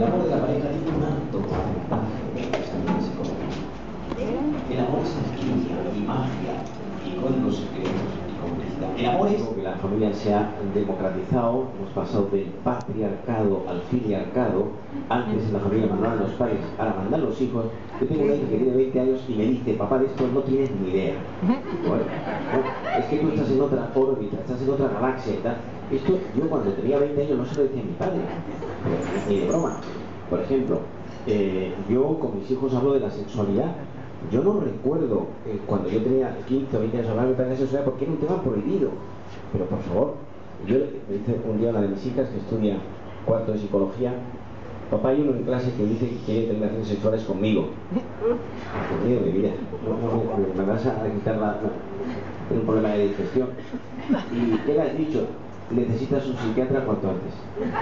El amor de la pareja tiene un alto porcentaje de en psicología. El amor es alquimia y magia y códigos secretos y complicidad. El amor es que la familia se ha democratizado. Hemos pasado del patriarcado al filiarcado. Antes en la familia mandaban los padres, ahora mandan los hijos. Yo tengo una hija que tiene 20 años y me dice: papá, de esto no tienes ni idea. Bueno, es que tú estás en otra órbita, estás en otra galaxia y tal. Esto yo cuando tenía 20 años no se lo decía a mi padre, ni de broma. Por ejemplo, yo con mis hijos hablo de la sexualidad. Yo no recuerdo cuando yo tenía 15 o 20 años hablar de la sexualidad porque era un tema prohibido. Pero por favor, yo le dice un día a una de mis hijas que estudia cuarto de psicología: papá, hay uno en clase que dice que quiere tener relaciones sexuales conmigo. Conmigo, mi vida. Me vas a quitar tengo un problema de digestión. ¿Y qué le has dicho? Necesitas un psiquiatra cuanto antes.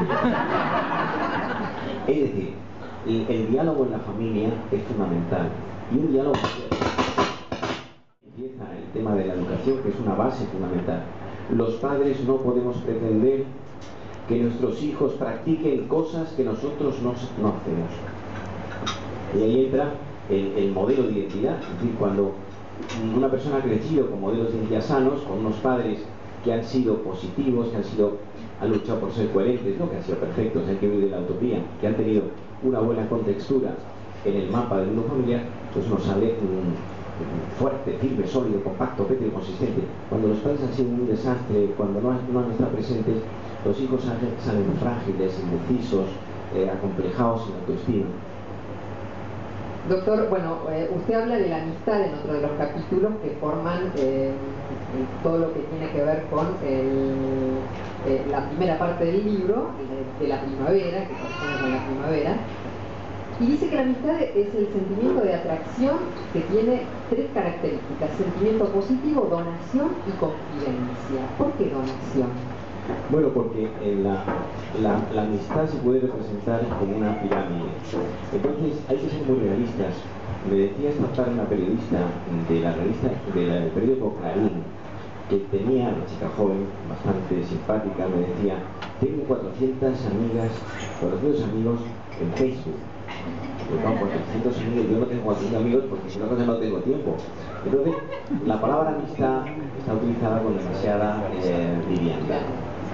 Es decir, el diálogo en la familia es fundamental. Y un diálogo empieza el tema de la educación, que es una base fundamental. Los padres no podemos pretender que nuestros hijos practiquen cosas que nosotros no hacemos. Y ahí entra el modelo de identidad. Es decir, cuando una persona ha crecido con modelos de identidad sanos, con unos padres que han sido positivos, que han luchado por ser coherentes, no que han sido perfectos, hay que vivir de la utopía, que han tenido una buena contextura en el mapa del mundo familiar, pues nos sale fuerte, firme, sólido, compacto, pétreo, consistente. Cuando los padres han sido un desastre, cuando no han estado presentes, los hijos salen frágiles, indecisos, acomplejados, sin autoestima. Doctor, bueno, usted habla de la amistad en otro de los capítulos que forman todo lo que tiene que ver con la primera parte del libro, de la primavera, que corresponde con la primavera, y dice que la amistad es el sentimiento de atracción que tiene tres características: sentimiento positivo, donación y confidencia. ¿Por qué donación? Bueno, porque la amistad se puede representar como una pirámide. Entonces hay que ser muy realistas. Me decía esta tarde una periodista de la revista, del periódico Clarín, que tenía una chica joven, bastante simpática, me decía: tengo 400 amigos en Facebook. Yo tengo 400 amigos, yo no tengo 400 amigos porque si no no tengo tiempo. Entonces, la palabra amistad está utilizada con demasiada liviandad.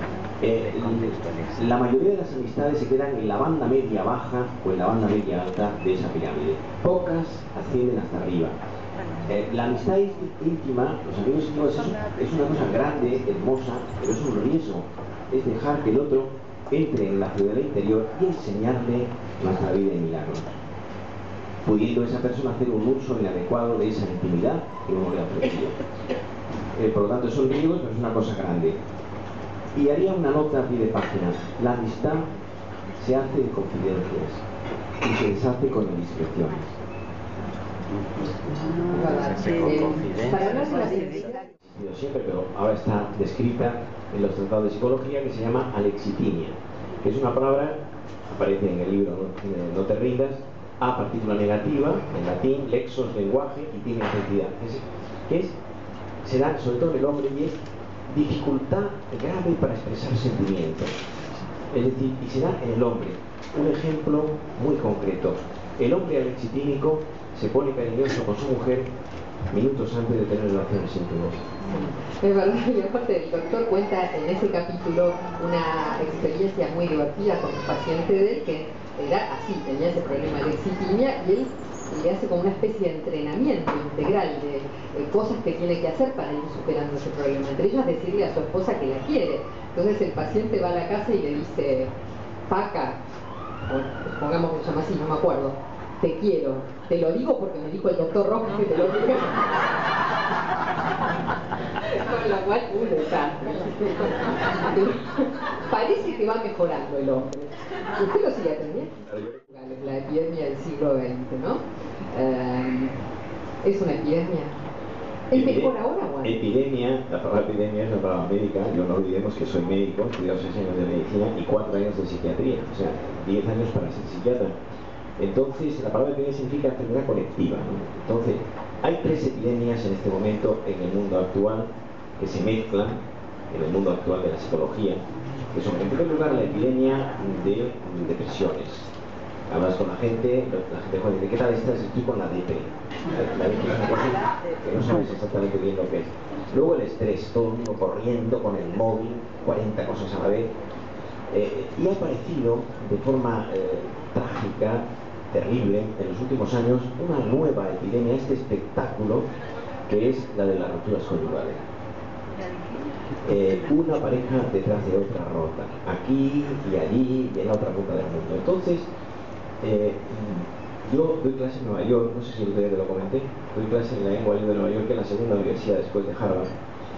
La mayoría de las amistades se quedan en la banda media baja o en la banda media alta de esa pirámide. Pocas ascienden hasta arriba. La amistad íntima, los amigos íntimos, es una cosa grande, hermosa, pero es un riesgo. Es dejar que el otro entre en la ciudad interior y enseñarle nuestra vida y milagros, pudiendo esa persona hacer un uso inadecuado de esa intimidad que uno le ha ofrecido. Por lo tanto, son riesgos, pero es una cosa grande. Y haría una nota a pie de página: la amistad se hace en confidencias y se deshace con indiscreciones. Para hablar de la amistad, Siempre, pero ahora está descrita en los tratados de psicología, que se llama alexitimia, que es una palabra, aparece en el libro No te rindas, a partícula negativa, en latín, lexos, lenguaje, y tiene identidad, que se da sobre todo en el hombre, y es dificultad grave para expresar sentimientos. Es decir, y se da en el hombre. Un ejemplo muy concreto: el hombre alexitímico se pone cariñoso con su mujer minutos antes de tener relaciones íntimas. Es verdad, y aparte el doctor cuenta en ese capítulo una experiencia muy divertida con un paciente de él que era así, tenía ese problema de lexitimia, y él le hace como una especie de entrenamiento integral de cosas que tiene que hacer para ir superando ese problema. Entre ellas, decirle a su esposa que la quiere. Entonces el paciente va a la casa y le dice: Paca, o pongamos que se llama así, no me acuerdo, te quiero. Te lo digo porque me dijo el doctor Rojas que te lo diga. Con lo cual, un desastre. Parece que va mejorando el hombre. Usted lo sigue atendiendo. La epidemia del siglo XX, ¿no? ¿Es una epidemia? ¿Es mejor ahora o antes? Epidemia, la palabra epidemia es una palabra médica. No olvidemos que soy médico, he estudiado 6 años de medicina y 4 años de psiquiatría, o sea, 10 años para ser psiquiatra. Entonces, la palabra epidemia significa enfermedad colectiva, ¿no? Entonces, hay 3 epidemias en este momento en el mundo actual que se mezclan en el mundo actual de la psicología, que son, en primer lugar, la epidemia de depresiones. Hablas con la gente joven, ¿de qué tal estás? Estoy con la depre. La depre es una cosa que no sabes exactamente bien lo que es. Luego el estrés, todo el mundo corriendo con el móvil, 40 cosas a la vez. Y ha aparecido de forma trágica, terrible, en los últimos años, una nueva epidemia, este espectáculo que es la de las rupturas conyugales. Una pareja detrás de otra rota, aquí y allí y en la otra punta del mundo. Entonces, yo doy clase en Nueva York, no sé si ustedes te lo comenté, doy clase en la NYU de Nueva York, que es la segunda universidad después de Harvard,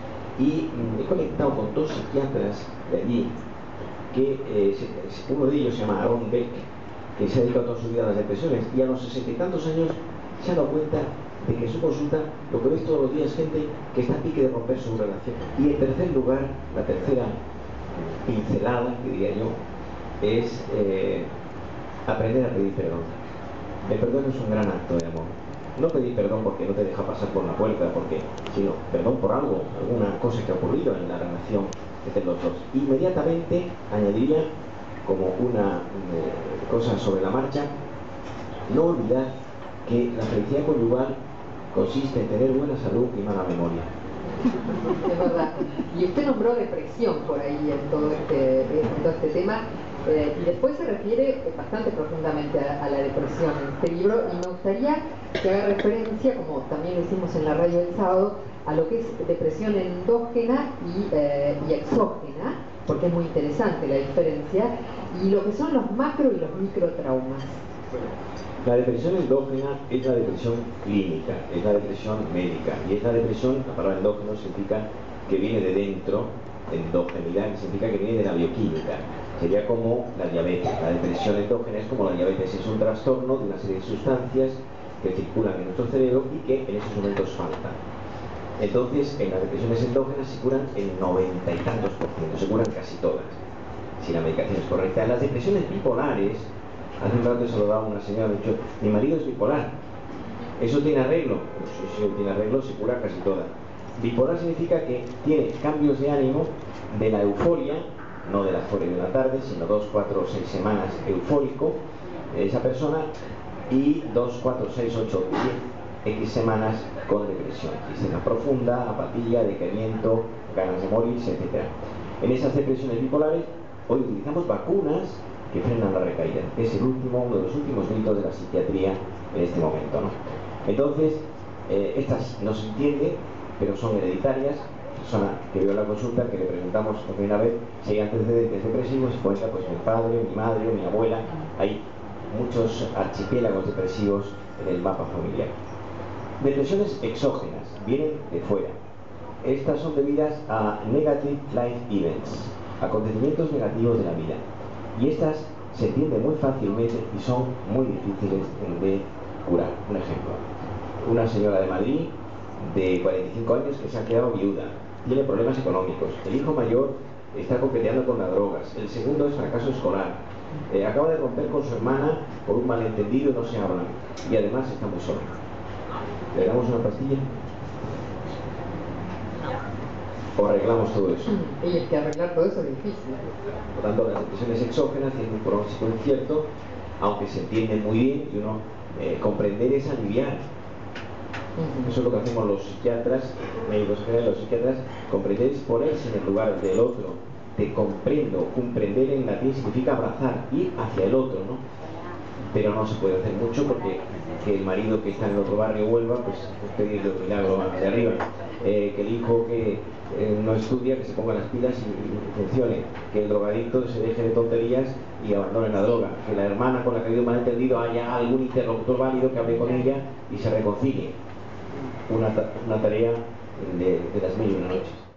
y he conectado con dos psiquiatras de allí, que uno de ellos se llama Aaron Beck, que se ha dedicado toda su vida a las depresiones, y a los 60 y tantos años se ha dado cuenta de que en su consulta lo que ves todos los días es gente que está a pique de romper su relación. Y en tercer lugar, la tercera pincelada, que diría yo, es aprender a pedir perdón. El perdón es un gran acto de amor. No pedir perdón porque no te deja pasar por la puerta, sino perdón por algo, alguna cosa que ha ocurrido en la relación entre los dos. Inmediatamente añadiría como una cosa sobre la marcha, no olvidar que la felicidad conyugal consiste en tener buena salud y mala memoria. Es verdad. Y usted nombró depresión por ahí en todo este tema, y después se refiere bastante profundamente a la depresión en este libro, y me gustaría que haga referencia, como también lo hicimos en la radio el sábado, a lo que es depresión endógena y exógena, porque es muy interesante la diferencia, y lo que son los macro y los microtraumas. La depresión endógena es la depresión clínica, es la depresión médica, y es la depresión, la palabra endógeno significa que viene de dentro, endogeneidad significa que viene de la bioquímica, sería como la diabetes. La depresión endógena es como la diabetes, es un trastorno de una serie de sustancias que circulan en nuestro cerebro y que en esos momentos faltan. Entonces, en las depresiones endógenas se curan el 90 y tantos %, se curan casi todas, si la medicación es correcta. En las depresiones bipolares, hace un rato he saludado a una señora, me ha dicho, mi marido es bipolar, ¿eso tiene arreglo? Pues sí, tiene arreglo, se cura casi toda. Bipolar significa que tiene cambios de ánimo de la euforia, no de la euforia de una tarde, sino 2, 4 o 6 semanas eufórico esa persona, y 2, 4, 6, 8, 10 X semanas con depresión, tristeza profunda, apatía, decaimiento, ganas de morirse, etc. En esas depresiones bipolares hoy utilizamos vacunas que frenan la recaída, que es uno de los últimos mitos de la psiquiatría en este momento, ¿no? Entonces, estas no se entienden, pero son hereditarias. Persona que veo la consulta, que le preguntamos por primera vez si hay antecedentes depresivos, y cuenta pues mi padre, mi madre, mi abuela. Hay muchos archipiélagos depresivos en el mapa familiar. Depresiones exógenas, vienen de fuera. Estas son debidas a negative life events, acontecimientos negativos de la vida. Y estas se entienden muy fácilmente y son muy difíciles de curar. Un ejemplo, una señora de Madrid de 45 años que se ha quedado viuda, tiene problemas económicos, el hijo mayor está coqueteando con las drogas, el segundo es fracaso escolar, acaba de romper con su hermana por un malentendido y no se hablan, y además está muy sola. ¿Le damos una pastilla? ¿O arreglamos todo eso? Y es que arreglar todo eso es difícil. Por lo tanto, las depresiones exógenas tienen un pronóstico incierto, aunque se entienden muy bien, y uno comprender es aliviar. Eso es lo que hacemos los psiquiatras, médicos generales, los psiquiatras, comprender es ponerse en el lugar del otro. Te comprendo, comprender en latín significa abrazar, ir hacia el otro, ¿no? Pero no se puede hacer mucho porque que el marido que está en el otro barrio vuelva, pues pedirle un milagro de arriba. Que el hijo que no estudia, que se ponga las pilas y funcione. Que el drogadicto se deje de tonterías y abandone la droga. Que la hermana con la que ha habido un malentendido haya algún interlocutor válido que hable con ella y se reconcilie. Una tarea de las 1000 y una noches.